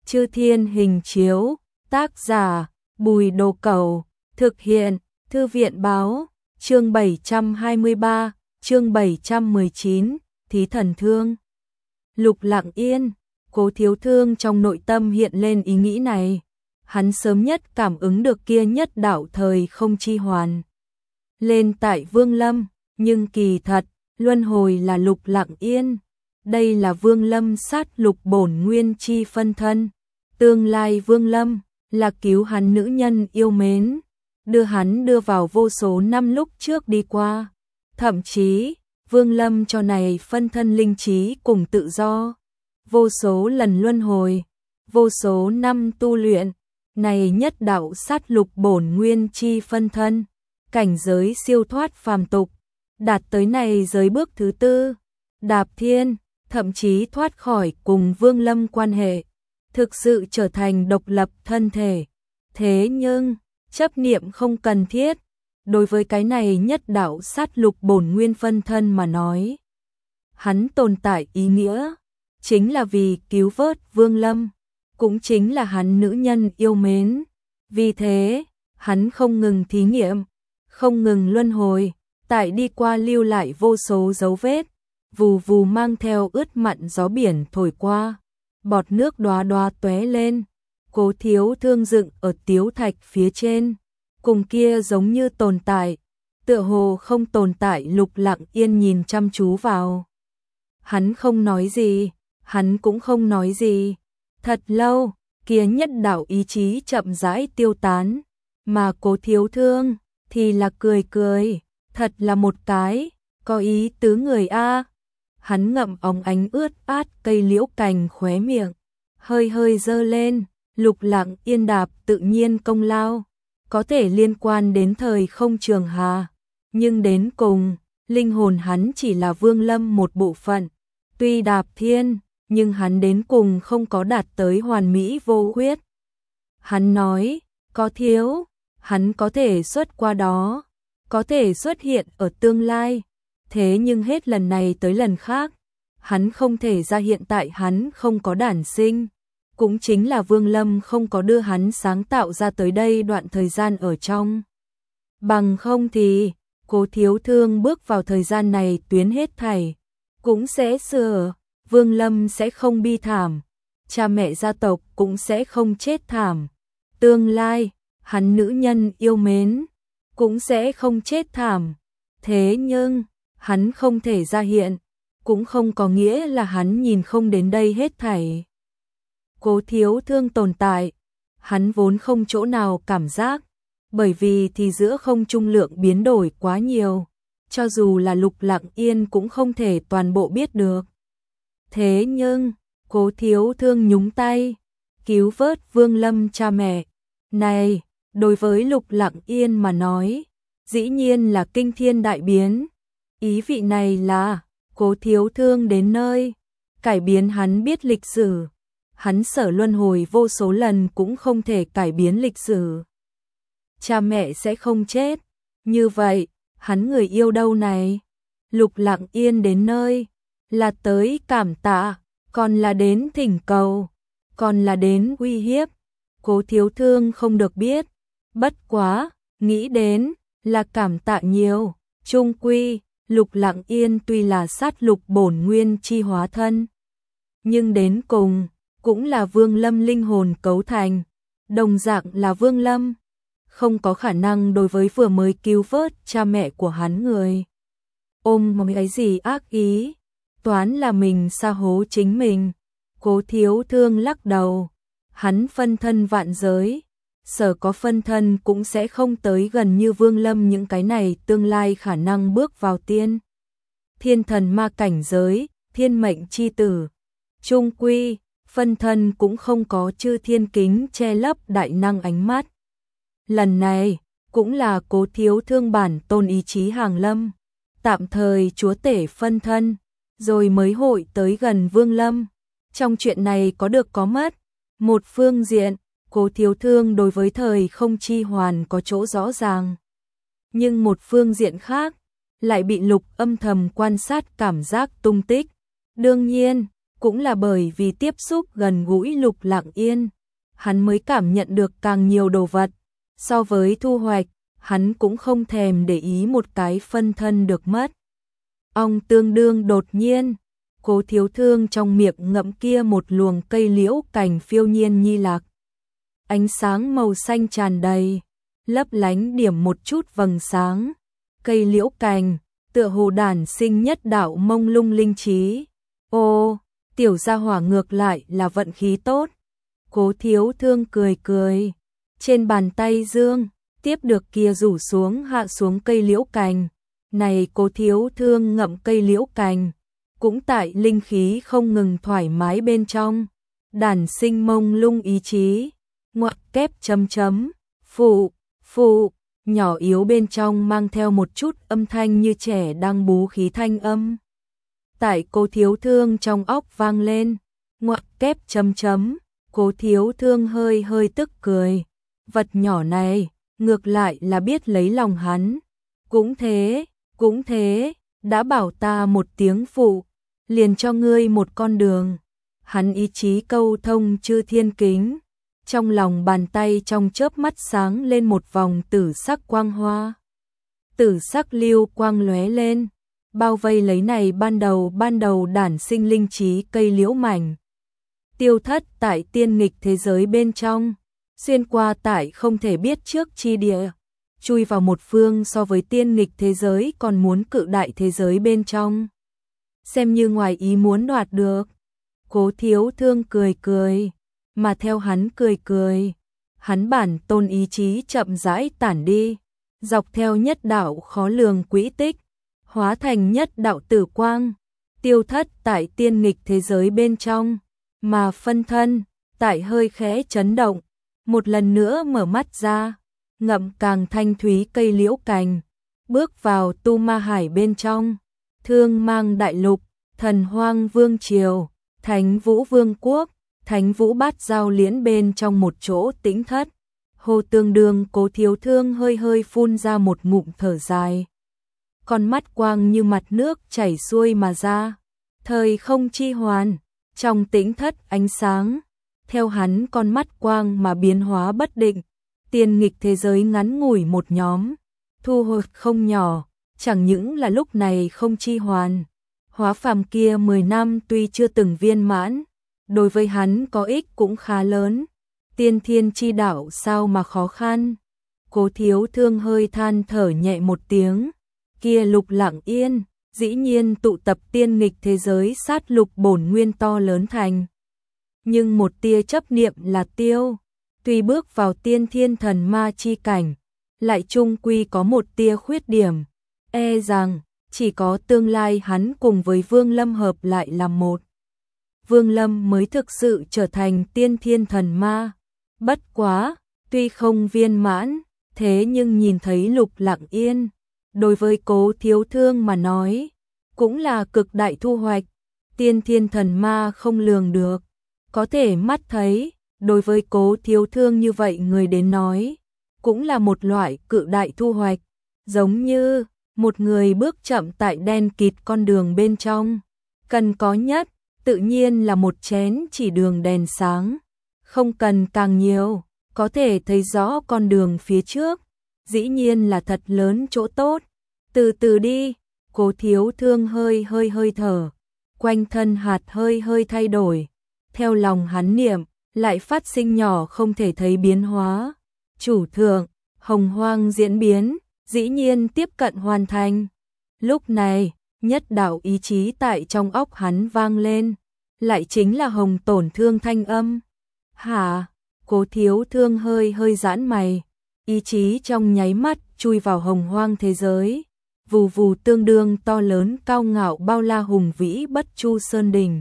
Chư Thiên Hình Chiếu, tác giả Bùi Đồ Cẩu, thực hiện Thư viện báo, chương 723, chương 719, Thí Thần Thương. Lục Lặng Yên, Cố Thiếu Thương trong nội tâm hiện lên ý nghĩ này. Hắn sớm nhất cảm ứng được kia nhất đạo thời không chi hoàn lên tại Vương Lâm, nhưng kỳ thật, luân hồi là Lục Lặng Yên. Đây là Vương Lâm sát lục bổn nguyên chi phân thân. Tương lai Vương Lâm là cứu hắn nữ nhân yêu mến, đưa hắn đưa vào vô số năm lúc trước đi qua. Thậm chí, Vương Lâm cho này phân thân linh trí cùng tự do. Vô số lần luân hồi, vô số năm tu luyện, này nhất đạo sát lục bổn nguyên chi phân thân, cảnh giới siêu thoát phàm tục, đạt tới này giới bước thứ tư, đạp thiên, thậm chí thoát khỏi cùng Vương Lâm quan hệ, thực sự trở thành độc lập thân thể. Thế nhưng, chấp niệm không cần thiết, đối với cái này nhất đạo sát lục bổn nguyên phân thân mà nói. Hắn tồn tại ý nghĩa, chính là vì cứu vớt Vương Lâm, cũng chính là hắn nữ nhân yêu mến. Vì thế, hắn không ngừng thí nghiệm, không ngừng luân hồi, tại đi qua lưu lại vô số dấu vết, vù vù mang theo ướt mặn gió biển thổi qua, bọt nước đóa đóa tóe lên. Cố Thiếu Thương dựng ở tiếu thạch phía trên, cùng kia giống như tồn tại, tựa hồ không tồn tại Lục Lặng Yên nhìn chăm chú vào. Hắn không nói gì, hắn cũng không nói gì. Thật lâu, kia nhất đạo ý chí chậm rãi tiêu tán, mà Cố Thiếu Thương thì là cười cười, thật là một cái có ý tứ người a. Hắn ngậm óng ánh ướt át cây liễu cành khóe miệng, hơi hơi giơ lên. Lục Lặng Yên đạp tự nhiên công lao, có thể liên quan đến thời không trường hà, nhưng đến cùng, linh hồn hắn chỉ là Vương Lâm một bộ phận. Tuy đạp thiên, nhưng hắn đến cùng không có đạt tới hoàn mỹ vô khuyết. Hắn nói, có thiếu, hắn có thể xuất qua đó, có thể xuất hiện ở tương lai. Thế nhưng hết lần này tới lần khác, hắn không thể ra hiện tại, hắn không có đản sinh. Cũng chính là Vương Lâm không có đưa hắn sáng tạo ra tới đây đoạn thời gian ở trong. Bằng không thì, Cố Thiếu Thương bước vào thời gian này tuyến hết thảy, cũng sẽ sửa, Vương Lâm sẽ không bi thảm, cha mẹ gia tộc cũng sẽ không chết thảm. Tương lai, hắn nữ nhân yêu mến, cũng sẽ không chết thảm. Thế nhưng, hắn không thể ra hiện, cũng không có nghĩa là hắn nhìn không đến đây hết thảy. Cố Thiếu Thương tồn tại, hắn vốn không chỗ nào cảm giác, bởi vì thì giữa không trung lượng biến đổi quá nhiều, cho dù là Lục Lặng Yên cũng không thể toàn bộ biết được. Thế nhưng, Cố Thiếu Thương nhúng tay, cứu vớt Vương Lâm cha mẹ. Này, đối với Lục Lặng Yên mà nói, dĩ nhiên là kinh thiên đại biến. Ý vị này là, Cố Thiếu Thương đến nơi, cải biến hắn biết lịch sử. Hắn sở luân hồi vô số lần cũng không thể cải biến lịch sử. Cha mẹ sẽ không chết. Như vậy, hắn người yêu đâu này? Lục Lặng Yên đến nơi, là tới cảm tạ, còn là đến thỉnh cầu, còn là đến uy hiếp. Cố Thiếu Thương không được biết. Bất quá, nghĩ đến, là cảm tạ nhiều. Chung quy, Lục Lặng Yên tuy là sát lục bổn nguyên chi hóa thân, nhưng đến cùng, cũng là Vương Lâm linh hồn cấu thành, đồng dạng là Vương Lâm, không có khả năng đối với vừa mới cứu vớt cha mẹ của hắn người ôm một cái gì ác ý, toán là mình sa hố chính mình. Cố Thiếu Thương lắc đầu, hắn phân thân vạn giới, sở có phân thân cũng sẽ không tới gần như Vương Lâm những cái này tương lai khả năng bước vào tiên thiên thần ma cảnh giới, thiên mệnh chi tử. Chung quy, phân thân cũng không có chư thiên kính che lấp đại năng ánh mắt. Lần này, cũng là Cố Thiếu Thương bản tôn ý chí hàng lâm, tạm thời chúa tể phân thân, rồi mới hội tới gần Vương Lâm. Trong chuyện này có được có mất. Một phương diện, Cố Thiếu Thương đối với thời không chi hoàn có chỗ rõ ràng. Nhưng một phương diện khác, lại bị Lục âm thầm quan sát cảm giác tung tích. Đương nhiên, cũng là bởi vì tiếp xúc gần gũi Lục Lặng Yên, hắn mới cảm nhận được càng nhiều đồ vật. So với thu hoạch, hắn cũng không thèm để ý một cái phân thân được mất. Ong tương đương đột nhiên, Cố Thiếu Thương trong miệng ngậm kia một luồng cây liễu cành phiêu nhiên nhi lạc. Ánh sáng màu xanh tràn đầy, lấp lánh điểm một chút vầng sáng. Cây liễu cành, tựa hồ đản sinh nhất đạo mông lung linh trí. Ô, tiểu gia hỏa ngược lại là vận khí tốt. Cố Thiếu Thương cười cười, trên bàn tay dương, tiếp được kia rủ xuống hạ xuống cây liễu cành. Này Cố Thiếu Thương ngậm cây liễu cành, cũng tại linh khí không ngừng thoải mái bên trong, đản sinh mông lung ý chí. Ngoặc kép chấm chấm, phụ, nhỏ yếu bên trong mang theo một chút âm thanh như trẻ đang bú khí thanh âm. Tại Cố Thiếu Thương trong óc vang lên, ngoặc kép chấm chấm, Cố Thiếu Thương hơi hơi tức cười. Vật nhỏ này, ngược lại là biết lấy lòng hắn. Cũng thế, đã bảo ta một tiếng phụ, liền cho ngươi một con đường. Hắn ý chí câu thông chư thiên kính. Trong lòng bàn tay trong chớp mắt sáng lên một vòng tử sắc quang hoa. Tử sắc lưu quang lóe lên, bao vây lấy này ban đầu đản sinh linh trí cây liễu mảnh. Tiêu thất tại tiên nghịch thế giới bên trong, xuyên qua tại không thể biết trước chi địa, chui vào một phương so với tiên nghịch thế giới còn muốn cự đại thế giới bên trong. Xem như ngoài ý muốn đoạt được. Cố Thiếu Thương cười cười. Mà theo hắn cười cười, hắn bản tôn ý chí chậm rãi tản đi, dọc theo nhất đạo khó lường quỹ tích, hóa thành nhất đạo tử quang, tiêu thất tại tiên nghịch thế giới bên trong, mà phân thân, tại hơi khẽ chấn động, một lần nữa mở mắt ra, ngậm càng thanh thúy cây liễu cành, bước vào tu ma hải bên trong, Thương Mang đại lục, Thần Hoang Vương Triều, Thánh Vũ Vương Quốc. Thánh Vũ Bát Giao Liễn bên trong một chỗ tĩnh thất, Hồ Tương Đương Cố Thiếu Thương hơi hơi phun ra một ngụm thở dài. Con mắt quang như mặt nước chảy xuôi mà ra, thời không chi hoàn, trong tĩnh thất ánh sáng, theo hắn con mắt quang mà biến hóa bất định, tiên nghịch thế giới ngắn ngủi một nhóm, thu hồi không nhỏ, chẳng những là lúc này không chi hoàn, hóa phàm kia 10 năm tuy chưa từng viên mãn, đối với hắn có ích cũng khá lớn. Tiên thiên chi đạo sao mà khó khăn. Cố Thiếu Thương hơi than thở nhẹ một tiếng. Kia Lục Lặng Yên, dĩ nhiên tụ tập tiên nghịch thế giới sát lục bổn nguyên to lớn thành. Nhưng một tia chấp niệm là tiêu. Tuy bước vào tiên thiên thần ma chi cảnh, lại chung quy có một tia khuyết điểm. E rằng, chỉ có tương lai hắn cùng với Vương Lâm hợp lại làm một. Vương Lâm mới thực sự trở thành tiên thiên thần ma. Bất quá, tuy không viên mãn, thế nhưng nhìn thấy Lục Lặng Yên, đối với Cố Thiếu Thương mà nói, cũng là cực đại thu hoạch. Tiên thiên thần ma không lường được, có thể mắt thấy, đối với Cố Thiếu Thương như vậy người đến nói, cũng là một loại cự đại thu hoạch, giống như một người bước chậm tại đen kịt con đường bên trong, cần có nhất tự nhiên là một chén chỉ đường đèn sáng, không cần càng nhiều, có thể thấy rõ con đường phía trước, dĩ nhiên là thật lớn chỗ tốt. Từ từ đi, Cố Thiếu Thương hơi hơi thở, quanh thân hạt hơi hơi thay đổi, theo lòng hắn niệm, lại phát sinh nhỏ không thể thấy biến hóa. Chủ thượng, hồng hoang diễn biến, dĩ nhiên tiếp cận hoàn thành. Lúc này, nhất đạo ý chí tại trong óc hắn vang lên, lại chính là Hồng Tổn Thương thanh âm. Hả? Cố Thiếu Thương hơi hơi giãn mày, ý chí trong nháy mắt chui vào hồng hoang thế giới, vù vù tương đương to lớn cao ngạo bao la hùng vĩ bất chu sơn đỉnh.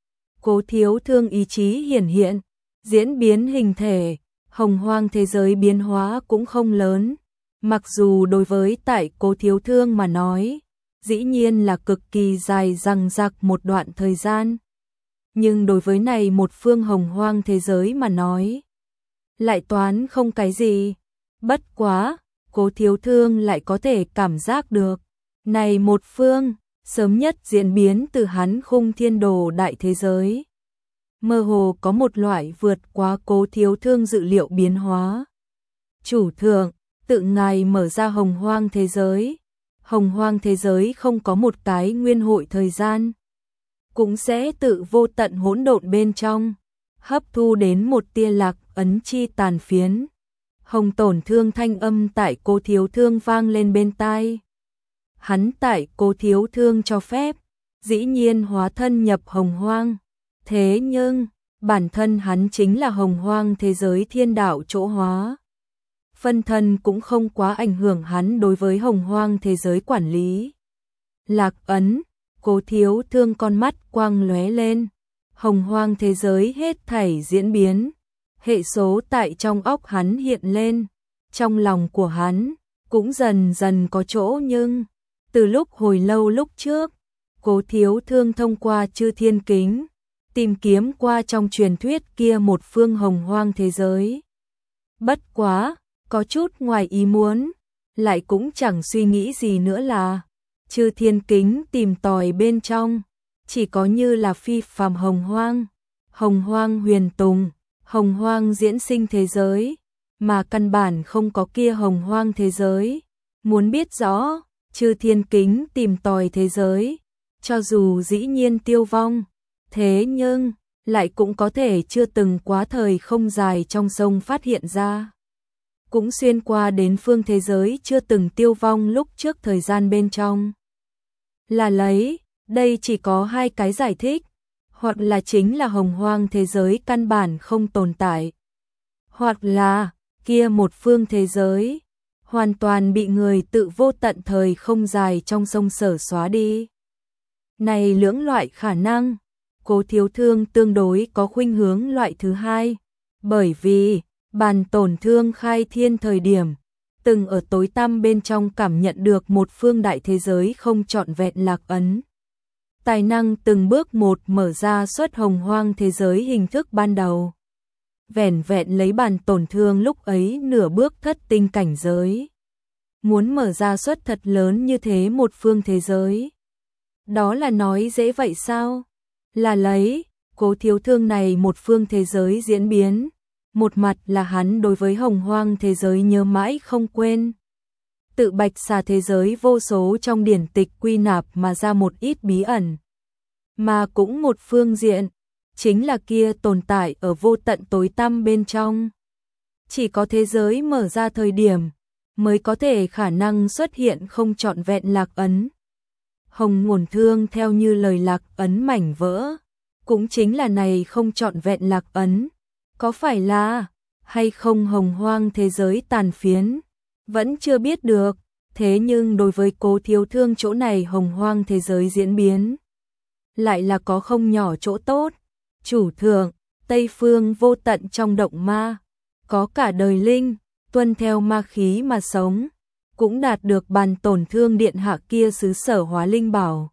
Cố Thiếu Thương ý chí hiển hiện, diễn biến hình thể, hồng hoang thế giới biến hóa cũng không lớn, mặc dù đối với tại Cố Thiếu Thương mà nói, dĩ nhiên là cực kỳ dài dằng dặc một đoạn thời gian. Nhưng đối với này một phương hồng hoang thế giới mà nói, lại toán không cái gì. Bất quá, Cố Thiếu Thương lại có thể cảm giác được, này một phương, sớm nhất diễn biến từ hắn khung thiên đồ đại thế giới. Mơ hồ có một loại vượt quá Cố Thiếu Thương dự liệu biến hóa. Chủ thượng, tự ngài mở ra hồng hoang thế giới. Hồng hoang thế giới không có một cái nguyên hội thời gian, cũng sẽ tự vô tận hỗn độn bên trong, hấp thu đến một tia lạc ấn chi tàn phiến. Hồng Tổn Thương thanh âm tại Cố Thiếu Thương vang lên bên tai. Hắn tại Cố Thiếu Thương cho phép, dĩ nhiên hóa thân nhập hồng hoang. Thế nhưng, bản thân hắn chính là hồng hoang thế giới thiên đạo chỗ hóa. Phân thân cũng không quá ảnh hưởng hắn đối với hồng hoang thế giới quản lý. Lạc ấn, Cố Thiếu Thương con mắt quang lóe lên. Hồng hoang thế giới hết thảy diễn biến. Hệ số tại trong óc hắn hiện lên. Trong lòng của hắn cũng dần dần có chỗ nhưng từ lúc hồi lâu lúc trước, Cố Thiếu Thương thông qua Chư Thiên Kính tìm kiếm qua trong truyền thuyết kia một phương hồng hoang thế giới. Bất quá, có chút ngoài ý muốn, lại cũng chẳng suy nghĩ gì nữa là Chư Thiên Kính tìm tòi bên trong, chỉ có như là phi phàm hồng hoang huyền tùng, hồng hoang diễn sinh thế giới, mà căn bản không có kia hồng hoang thế giới. Muốn biết rõ, Chư Thiên Kính tìm tòi thế giới, cho dù dĩ nhiên tiêu vong, thế nhưng lại cũng có thể chưa từng quá thời không dài trong sông phát hiện ra. Cũng xuyên qua đến phương thế giới chưa từng tiêu vong lúc trước thời gian bên trong. Là lấy, đây chỉ có hai cái giải thích, hoặc là chính là hồng hoang thế giới căn bản không tồn tại, hoặc là kia một phương thế giới hoàn toàn bị người tự vô tận thời không dài trong sông sở xóa đi. Này lưỡng loại khả năng, Cố Thiếu Thương tương đối có khuynh hướng loại thứ hai, bởi vì Bàn Tổn Thương khai thiên thời điểm, từng ở tối tăm bên trong cảm nhận được một phương đại thế giới không trọn vẹn lạc ấn. Tài năng từng bước một mở ra xuất hồng hoang thế giới hình thức ban đầu. Vẻn vẹn lấy Bàn Tổn Thương lúc ấy nửa bước thất tinh cảnh giới. Muốn mở ra xuất thật lớn như thế một phương thế giới. Đó là nói dễ vậy sao? Là lấy, Cố Thiếu Thương này một phương thế giới diễn biến. Một mặt là hắn đối với hồng hoang thế giới nhớ mãi không quên. Tự Bạch Xà thế giới vô số trong điển tịch quy nạp mà ra một ít bí ẩn. Mà cũng một phương diện, chính là kia tồn tại ở vô tận tối tăm bên trong. Chỉ có thế giới mở ra thời điểm, mới có thể khả năng xuất hiện không trọn vẹn lạc ấn. Hồng Nguồn Thương theo như lời lạc ấn mảnh vỡ, cũng chính là này không trọn vẹn lạc ấn. Có phải là, hay không hồng hoang thế giới tàn phiến, vẫn chưa biết được, thế nhưng đối với Cố Thiếu Thương chỗ này hồng hoang thế giới diễn biến, lại là có không nhỏ chỗ tốt. Chủ thượng, Tây Phương vô tận trong động ma, có cả đời linh, tuân theo ma khí mà sống, cũng đạt được Bàn Tổn Thương điện hạ kia xứ sở hóa linh bảo.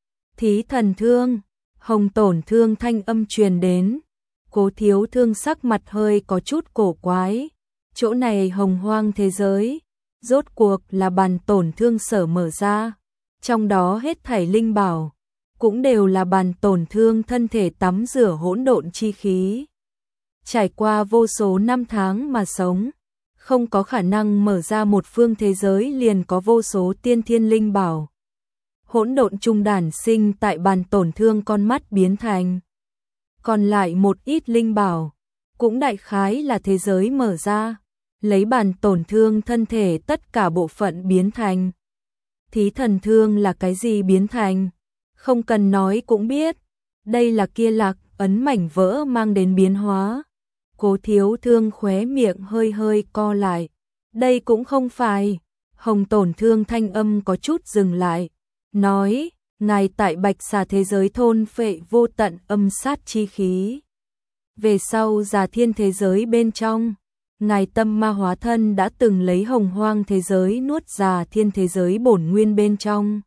Thí Thần Thương, Hồng Tổn Thương thanh âm truyền đến. Cố Thiếu Thương sắc mặt hơi có chút cổ quái. Chỗ này hồng hoang thế giới, rốt cuộc là Bàn Tổn Thương sở mở ra. Trong đó hết thảy linh bảo, cũng đều là Bàn Tổn Thương thân thể tắm rửa hỗn độn chi khí. Trải qua vô số năm tháng mà sống, không có khả năng mở ra một phương thế giới liền có vô số tiên thiên linh bảo. Hỗn độn trung đản sinh tại Bàn Tổn Thương con mắt biến thành. Còn lại một ít linh bảo, cũng đại khái là thế giới mở ra, lấy Bàn Tổn Thương thân thể tất cả bộ phận biến thành. Thí Thần Thương là cái gì biến thành? Không cần nói cũng biết, đây là kia lạc ấn mảnh vỡ mang đến biến hóa. Cố Thiếu Thương khóe miệng hơi hơi co lại. Đây cũng không phải. Hồng Tổn Thương thanh âm có chút dừng lại, nói, ngài tại Bạch Xà thế giới thôn phệ vô tận âm sát chi khí. Về sau Già Thiên thế giới bên trong, ngài tâm ma hóa thân đã từng lấy hồng hoang thế giới nuốt Già Thiên thế giới bổn nguyên bên trong.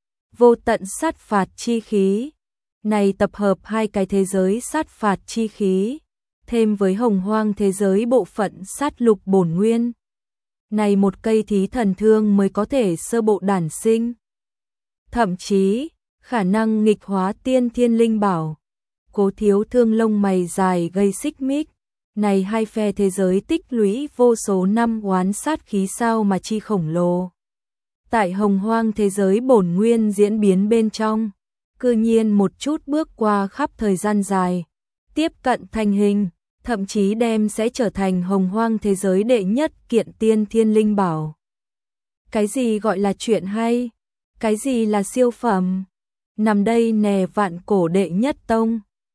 Vô tận sát phạt chi khí. Này tập hợp hai cái thế giới sát phạt chi khí, thêm với hồng hoang thế giới bộ phận sát lục bổn nguyên. Này một cây Thí Thần Thương mới có thể sơ bộ đản sinh. thậm chí khả năng nghịch hóa tiên thiên linh bảo. Cố Thiếu Thương lông mày dài gây xích mích, này hai phe thế giới tích lũy vô số năm oán sát khí sao mà chi khổng lồ. Tại hồng hoang thế giới bổn nguyên diễn biến bên trong, cư nhiên một chút bước qua khắp thời gian dài, tiếp cận thành hình, thậm chí đem sẽ trở thành hồng hoang thế giới đệ nhất kiện tiên thiên linh bảo. Cái gì gọi là chuyện hay? Cái gì là siêu phẩm? Nằm đây nè vạn cổ đệ nhất tông.